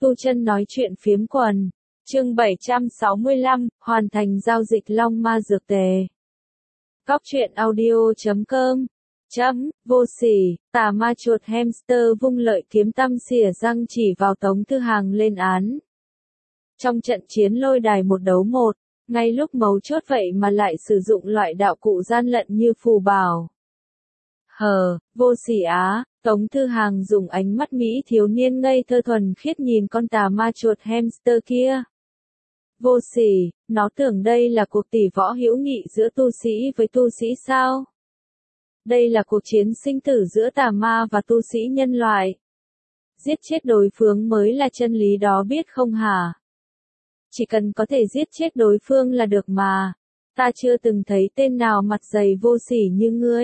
Tu Chân nói chuyện phiếm quần. Chương 765, hoàn thành giao dịch Long Ma dược tề. Cóc truyện audio.com. Vô sỉ, tà ma chuột hamster vung lợi kiếm tăm xỉa răng chỉ vào Tống Thư Hàng lên án. Trong trận chiến lôi đài 1-1, ngay lúc mấu chốt vậy mà lại sử dụng loại đạo cụ gian lận như phù bảo. Vô sỉ á, Tống Thư Hàng dùng ánh mắt mỹ thiếu niên ngây thơ thuần khiết nhìn con tà ma chuột hamster kia. Vô sỉ, nó tưởng đây là cuộc tỷ võ hữu nghị giữa tu sĩ với tu sĩ sao? Đây là cuộc chiến sinh tử giữa tà ma và tu sĩ nhân loại. Giết chết đối phương mới là chân lý đó biết không hả? Chỉ cần có thể giết chết đối phương là được mà. Ta chưa từng thấy tên nào mặt dày vô sỉ như ngươi.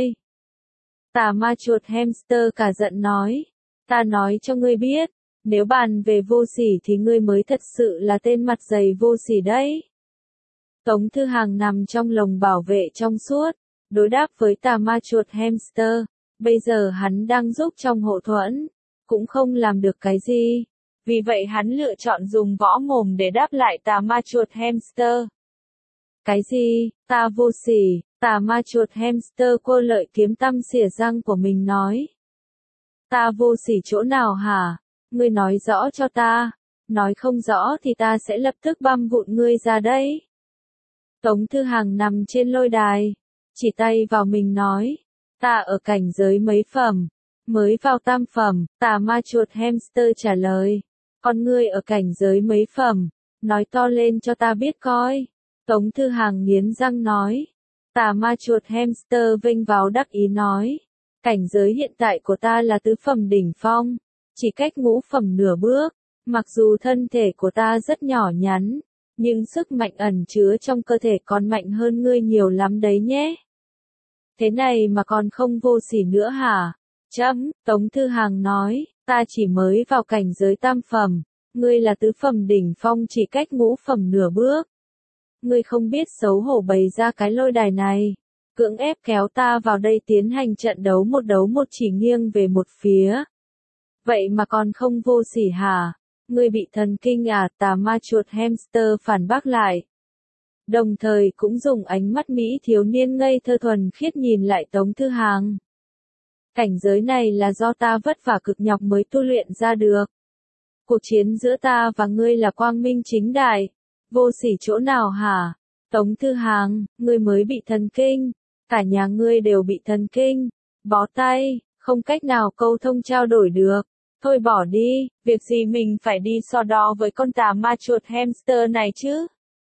Tà ma chuột hamster cả giận nói. Ta nói cho ngươi biết, nếu bàn về vô sỉ thì ngươi mới thật sự là tên mặt dày vô sỉ đấy. Tống Thư Hàng nằm trong lồng bảo vệ trong suốt, đối đáp với tà ma chuột hamster. Bây giờ hắn đang giúp trong hộ thuẫn, cũng không làm được cái gì. Vì vậy hắn lựa chọn dùng võ mồm để đáp lại tà ma chuột hamster. Cái gì, ta vô sỉ, tà ma chuột hamster quơ lợi kiếm tăm xỉa răng của mình nói. Ta vô sỉ chỗ nào hả? Ngươi nói rõ cho ta. Nói không rõ thì ta sẽ lập tức băm vụn ngươi ra đấy. Tống Thư Hàng nằm trên lôi đài, chỉ tay vào mình nói. Ta ở cảnh giới mấy phẩm? Mới vào tam phẩm, tà ma chuột hamster trả lời. Còn ngươi ở cảnh giới mấy phẩm? Nói to lên cho ta biết coi. Tống Thư Hàng nghiến răng nói. Tà ma chuột hamster vênh váo đắc ý nói. Cảnh giới hiện tại của ta là tứ phẩm đỉnh phong, chỉ cách ngũ phẩm nửa bước. Mặc dù thân thể của ta rất nhỏ nhắn, nhưng sức mạnh ẩn chứa trong cơ thể còn mạnh hơn ngươi nhiều lắm đấy nhé. Thế này mà còn không vô sỉ nữa hả? Tống Thư Hàng nói, ta chỉ mới vào cảnh giới tam phẩm, ngươi là tứ phẩm đỉnh phong chỉ cách ngũ phẩm nửa bước. Ngươi không biết xấu hổ bày ra cái lôi đài này, cưỡng ép kéo ta vào đây tiến hành trận đấu một chỉ nghiêng về một phía. Vậy mà còn không vô sỉ hả? Ngươi bị thần kinh à? Tà ma chuột hamster phản bác lại. Đồng thời cũng dùng ánh mắt mỹ thiếu niên ngây thơ thuần khiết nhìn lại Tống Thư Hàng. Cảnh giới này là do ta vất vả cực nhọc mới tu luyện ra được. Cuộc chiến giữa ta và ngươi là quang minh chính đại. Vô sỉ chỗ nào hả? Tống Thư Hàng, ngươi mới bị thần kinh. Cả nhà ngươi đều bị thần kinh. Bó tay, không cách nào câu thông trao đổi được. Thôi bỏ đi, việc gì mình phải đi so đo với con tà ma chuột hamster này chứ?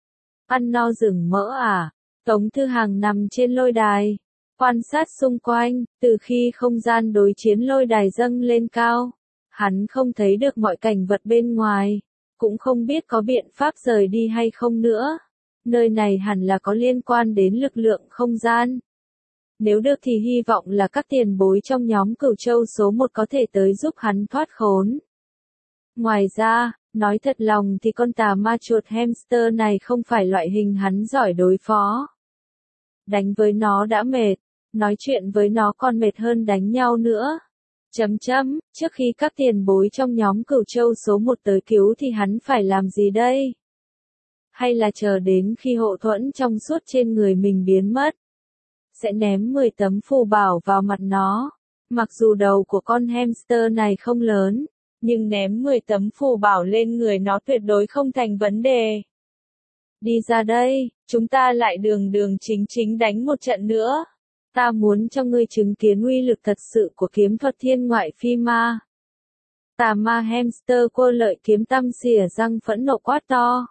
Ăn no rừng mỡ à? Tống Thư Hàng nằm trên lôi đài, quan sát xung quanh. Từ khi không gian đối chiến lôi đài dâng lên cao, hắn không thấy được mọi cảnh vật bên ngoài, cũng không biết có biện pháp rời đi hay không nữa. Nơi này hẳn là có liên quan đến lực lượng không gian. Nếu được thì hy vọng là các tiền bối trong nhóm Cửu Châu số 1 có thể tới giúp hắn thoát khốn. Ngoài ra, nói thật lòng thì con tà ma chuột hamster này không phải loại hình hắn giỏi đối phó. Đánh với nó đã mệt, nói chuyện với nó còn mệt hơn đánh nhau nữa. Trước khi các tiền bối trong nhóm Cửu Châu số 1 tới cứu thì hắn phải làm gì đây? Hay là chờ đến khi hộ thuẫn trong suốt trên người mình biến mất? Sẽ ném 10 tấm phù bảo vào mặt nó. Mặc dù đầu của con hamster này không lớn, nhưng ném 10 tấm phù bảo lên người nó tuyệt đối không thành vấn đề. Đi ra đây, chúng ta lại đường chính đánh một trận nữa. Ta muốn cho ngươi chứng kiến uy lực thật sự của kiếm thuật thiên ngoại phi ma. Tà ma hamster quơ lợi kiếm tăm xỉa răng phẫn nộ quát to.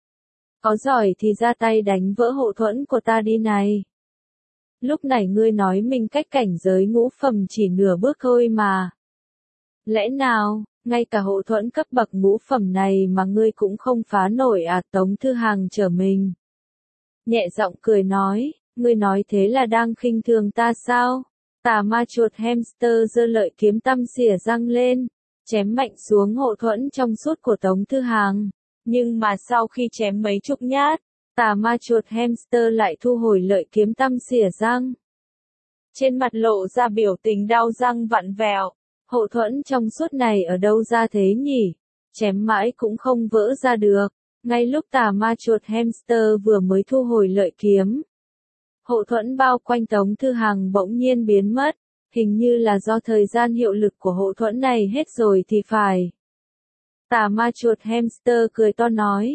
Có giỏi thì ra tay đánh vỡ hộ thuẫn của ta đi này. Lúc này ngươi nói mình cách cảnh giới ngũ phẩm chỉ nửa bước thôi mà. Lẽ nào, ngay cả hộ thuẫn cấp bậc ngũ phẩm này mà ngươi cũng không phá nổi à? Tống Thư Hàng trở mình. Nhẹ giọng cười nói, ngươi nói thế là đang khinh thường ta sao? Tà ma chuột hamster giơ lợi kiếm tăm xỉa răng lên, chém mạnh xuống hộ thuẫn trong suốt của Tống Thư Hàng. Nhưng mà sau khi chém mấy chục nhát, tà ma chuột hamster lại thu hồi lợi kiếm tăm xỉa răng. Trên mặt lộ ra biểu tình đau răng vặn vẹo. Hộ thuẫn trong suốt này ở đâu ra thế nhỉ? chém mãi cũng không vỡ ra được. Ngay lúc tà ma chuột hamster vừa mới thu hồi lợi kiếm, hộ thuẫn bao quanh Tống Thư Hằng bỗng nhiên biến mất, hình như là do thời gian hiệu lực của hộ thuẫn này hết rồi thì phải. Tà ma chuột hamster cười to nói,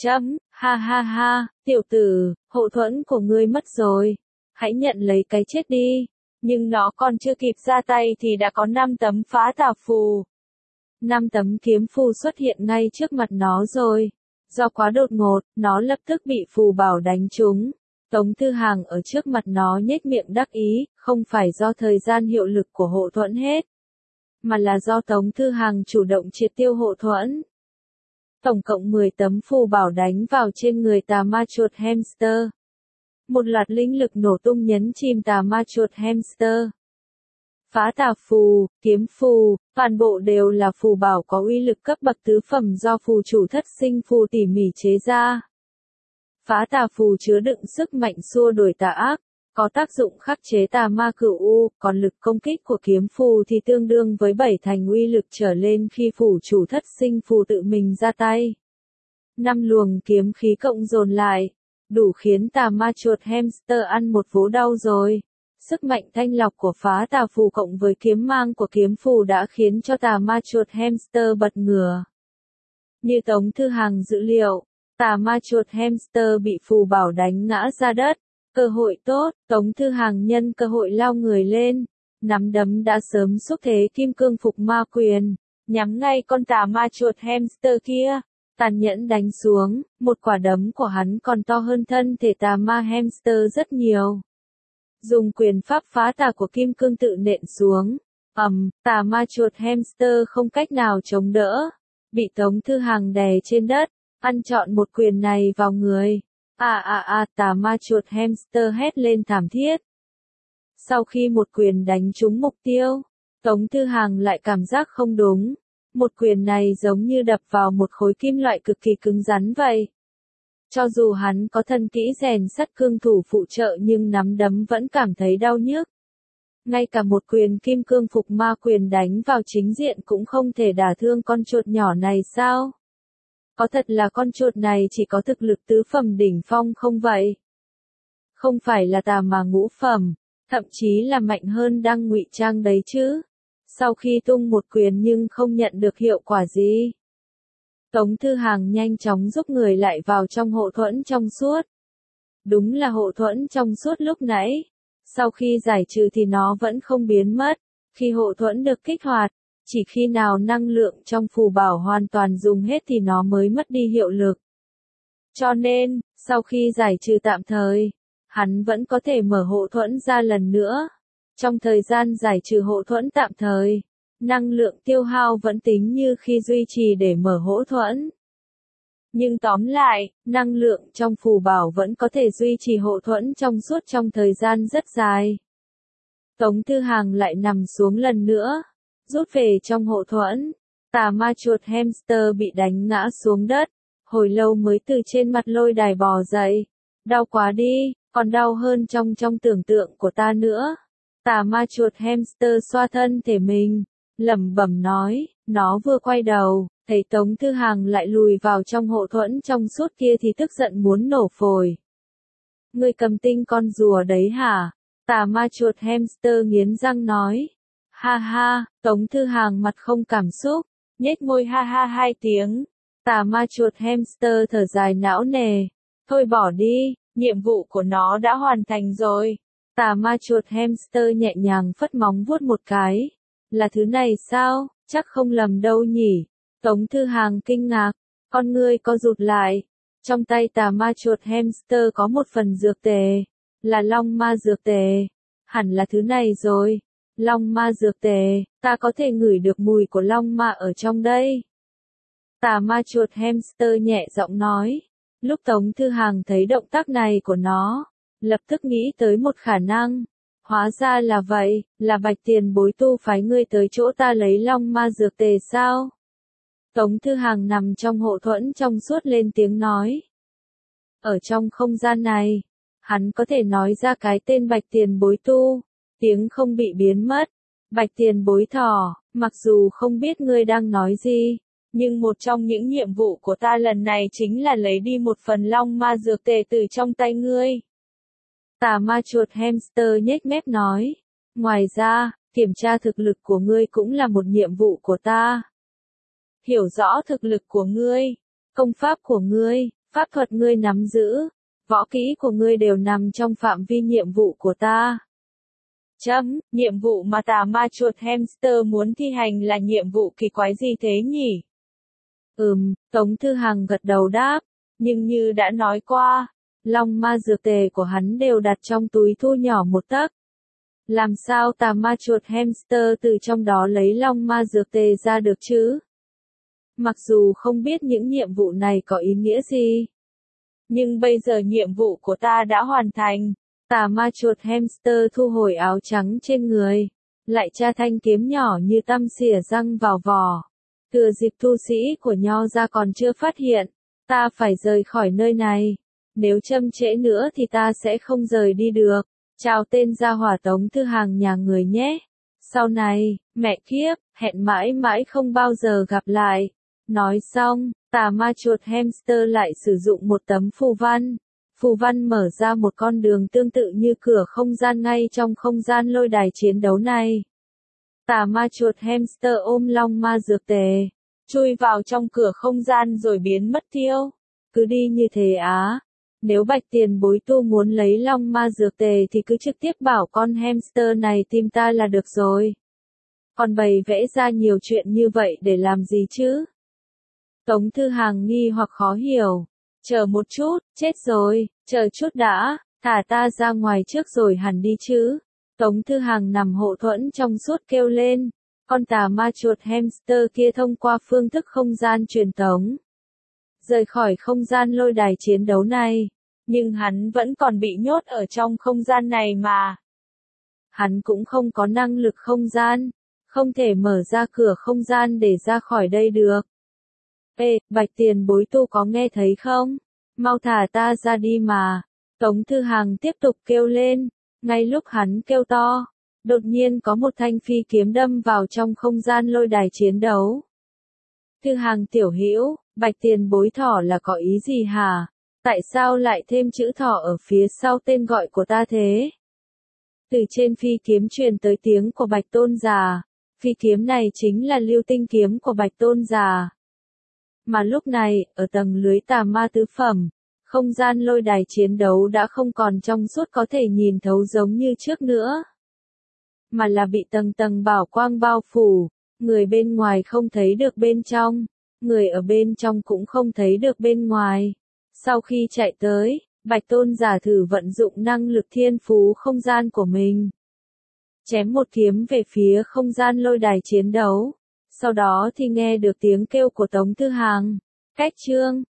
ha ha ha, tiểu tử, hộ thuẫn của ngươi mất rồi, hãy nhận lấy cái chết đi. Nhưng nó còn chưa kịp ra tay thì đã có 5 tấm phá tà phù. 5 tấm kiếm phù xuất hiện ngay trước mặt nó rồi. Do quá đột ngột, nó lập tức bị phù bảo đánh trúng. Tống Thư Hằng ở trước mặt nó nhếch miệng đắc ý, không phải do thời gian hiệu lực của hộ thuẫn hết, mà là do Tống Thư Hằng chủ động triệt tiêu hộ thuẫn. Tổng cộng 10 tấm phù bảo đánh vào trên người tà ma chuột hamster. Một loạt linh lực nổ tung nhấn chìm tà ma chuột hamster. Phá tà phù, kiếm phù, toàn bộ đều là phù bảo có uy lực cấp bậc tứ phẩm do phù chủ thất sinh phù tỉ mỉ chế ra. Phá tà phù chứa đựng sức mạnh xua đuổi tà ác, có tác dụng khắc chế tà ma cửu u, còn lực công kích của kiếm phù thì tương đương với 7 thành uy lực trở lên khi phù chủ thất sinh phù tự mình ra tay. 5 luồng kiếm khí cộng dồn lại, đủ khiến tà ma chuột hamster ăn một vố đau rồi. Sức mạnh thanh lọc của phá tà phù cộng với kiếm mang của kiếm phù đã khiến cho tà ma chuột hamster bật ngửa. Như Tống Thư Hằng dự liệu, tà ma chuột hamster bị phù bảo đánh ngã ra đất. Cơ hội tốt, Tống Thư Hằng nhân cơ hội lao người lên. Nắm đấm đã sớm xúc thế kim cương phục ma quyền, nhắm ngay con tà ma chuột hamster kia. Tàn nhẫn đánh xuống, một quả đấm của hắn còn to hơn thân thể tà ma hamster rất nhiều. Dùng quyền pháp phá tà của kim cương tự nện xuống. Tà ma chuột hamster không cách nào chống đỡ. Bị Tống Thư Hằng đè trên đất, ăn trọn một quyền này vào người. Tà ma chuột hamster hét lên thảm thiết. Sau khi một quyền đánh trúng mục tiêu, Tống Thư Hằng lại cảm giác không đúng. Một quyền này giống như đập vào một khối kim loại cực kỳ cứng rắn vậy. Cho dù hắn có thân kỹ rèn sắt cương thủ phụ trợ nhưng nắm đấm vẫn cảm thấy đau nhức. Ngay cả một quyền kim cương phục ma quyền đánh vào chính diện cũng không thể đả thương con chuột nhỏ này sao? Có thật là con chuột này chỉ có thực lực tứ phẩm đỉnh phong không vậy? Không phải là tà mà ngũ phẩm, thậm chí là mạnh hơn đang ngụy trang đấy chứ. Sau khi tung một quyền nhưng không nhận được hiệu quả gì. Tống Thư Hằng nhanh chóng giúp người lại vào trong hộ thuẫn trong suốt. Đúng là hộ thuẫn trong suốt lúc nãy. Sau khi giải trừ thì nó vẫn không biến mất. Khi hộ thuẫn được kích hoạt, chỉ khi nào năng lượng trong phù bảo hoàn toàn dùng hết thì nó mới mất đi hiệu lực. Cho nên, sau khi giải trừ tạm thời, hắn vẫn có thể mở hộ thuẫn ra lần nữa. Trong thời gian giải trừ hộ thuẫn tạm thời, năng lượng tiêu hao vẫn tính như khi duy trì để mở hộ thuẫn. Nhưng tóm lại, năng lượng trong phù bảo vẫn có thể duy trì hộ thuẫn trong suốt trong thời gian rất dài. Tống Thư Hằng lại nằm xuống lần nữa, rút về trong hộ thuẫn. Tà ma chuột hamster bị đánh ngã xuống đất, hồi lâu mới từ trên mặt lôi đài bò dậy. Đau quá đi, còn đau hơn trong tưởng tượng của ta nữa. Tà ma chuột hamster xoa thân thể mình, lẩm bẩm nói, nó vừa quay đầu, thấy Tống Thư Hằng lại lùi vào trong hộ thuẫn trong suốt kia thì tức giận muốn nổ phổi. Ngươi cầm tinh con rùa đấy hả? Tà ma chuột hamster nghiến răng nói. Ha ha, Tống Thư Hằng mặt không cảm xúc, nhếch môi ha ha 2 tiếng. Tà ma chuột hamster thở dài não nề. Thôi bỏ đi, nhiệm vụ của nó đã hoàn thành rồi. Tà ma chuột hamster nhẹ nhàng phất móng vuốt một cái. Là thứ này sao? Chắc không lầm đâu nhỉ. Tống Thư Hằng kinh ngạc, con ngươi co rụt lại. Trong tay tà ma chuột hamster có một phần dược tề, là long ma dược tề. Hẳn là thứ này rồi. Long ma dược tề, ta có thể ngửi được mùi của long ma ở trong đây. Tà ma chuột hamster nhẹ giọng nói. Lúc Tống Thư Hằng thấy động tác này của nó, lập tức nghĩ tới một khả năng. Hóa ra là vậy, là Bạch Tiền Bối tu phái ngươi tới chỗ ta lấy long ma dược tề sao? Tống Thư Hằng nằm trong hộ thuẫn trong suốt lên tiếng nói. Ở trong không gian này, hắn có thể nói ra cái tên Bạch Tiền Bối tu, tiếng không bị biến mất. Bạch Tiền Bối thỏ, mặc dù không biết ngươi đang nói gì, Nhưng một trong những nhiệm vụ của ta lần này chính là lấy đi một phần long ma dược tề từ trong tay ngươi. Tà ma chuột hamster nhếch mép nói. Ngoài ra, kiểm tra thực lực của ngươi cũng là một nhiệm vụ của ta. Hiểu rõ thực lực của ngươi, công pháp của ngươi, pháp thuật ngươi nắm giữ, võ kỹ của ngươi đều nằm trong phạm vi nhiệm vụ của ta. Nhiệm vụ mà tà ma chuột hamster muốn thi hành là nhiệm vụ kỳ quái gì thế nhỉ? Tống Thư Hằng gật đầu đáp, nhưng như đã nói qua, long ma dược tề của hắn đều đặt trong túi thu nhỏ một tấc. Làm sao tà ma chuột hamster từ trong đó lấy long ma dược tề ra được chứ? Mặc dù không biết những nhiệm vụ này có ý nghĩa gì, nhưng bây giờ nhiệm vụ của ta đã hoàn thành. Tà ma chuột hamster thu hồi áo trắng trên người, lại tra thanh kiếm nhỏ như tăm xỉa răng vào vỏ. Thừa dịp tu sĩ của Nho ra còn chưa phát hiện, ta phải rời khỏi nơi này. Nếu chậm trễ nữa thì ta sẽ không rời đi được. Chào tên gia hỏa Tống Thư Hằng nhà người nhé. Sau này, mẹ kiếp, hẹn mãi mãi không bao giờ gặp lại. Nói xong, tà ma chuột hamster lại sử dụng một tấm phù văn. Phù văn mở ra một con đường tương tự như cửa không gian ngay trong không gian lôi đài chiến đấu này. Tà ma chuột hamster ôm long ma dược tề, chui vào trong cửa không gian rồi biến mất tiêu. Cứ đi như thế á. Nếu Bạch Tiền Bối tu muốn lấy long ma dược tề thì cứ trực tiếp bảo con hamster này tìm ta là được rồi. Còn bày vẽ ra nhiều chuyện như vậy để làm gì chứ? Tống Thư Hằng nghi hoặc khó hiểu. Chờ một chút, chết rồi, chờ chút đã, thả ta ra ngoài trước rồi hẳn đi chứ. Tống Thư Hằng nằm hộ thuẫn trong suốt kêu lên. Con tà ma chuột hamster kia thông qua phương thức không gian truyền tống, rời khỏi không gian lôi đài chiến đấu này. Nhưng hắn vẫn còn bị nhốt ở trong không gian này mà. Hắn cũng không có năng lực không gian, không thể mở ra cửa không gian để ra khỏi đây được. Ê, Bạch Tiền Bối tu có nghe thấy không? Mau thả ta ra đi mà. Tống Thư Hằng tiếp tục kêu lên. Ngay lúc hắn kêu to, đột nhiên có một thanh phi kiếm đâm vào trong không gian lôi đài chiến đấu. Thư Hằng tiểu hữu, Bạch Tiền Bối thỏ là có ý gì hả? Tại sao lại thêm chữ thỏ ở phía sau tên gọi của ta thế? Từ trên phi kiếm truyền tới tiếng của Bạch Tôn Già. Phi kiếm này chính là lưu tinh kiếm của Bạch Tôn Già. Mà lúc này, ở tầng lưới tà ma tứ phẩm, không gian lôi đài chiến đấu đã không còn trong suốt có thể nhìn thấu giống như trước nữa. Mà là bị tầng tầng bảo quang bao phủ, người bên ngoài không thấy được bên trong, người ở bên trong cũng không thấy được bên ngoài. Sau khi chạy tới, Bạch Tôn Giả thử vận dụng năng lực thiên phú không gian của mình. Chém một kiếm về phía không gian lôi đài chiến đấu. Sau đó thì nghe được tiếng kêu của Tống Thư Hằng. Cách chương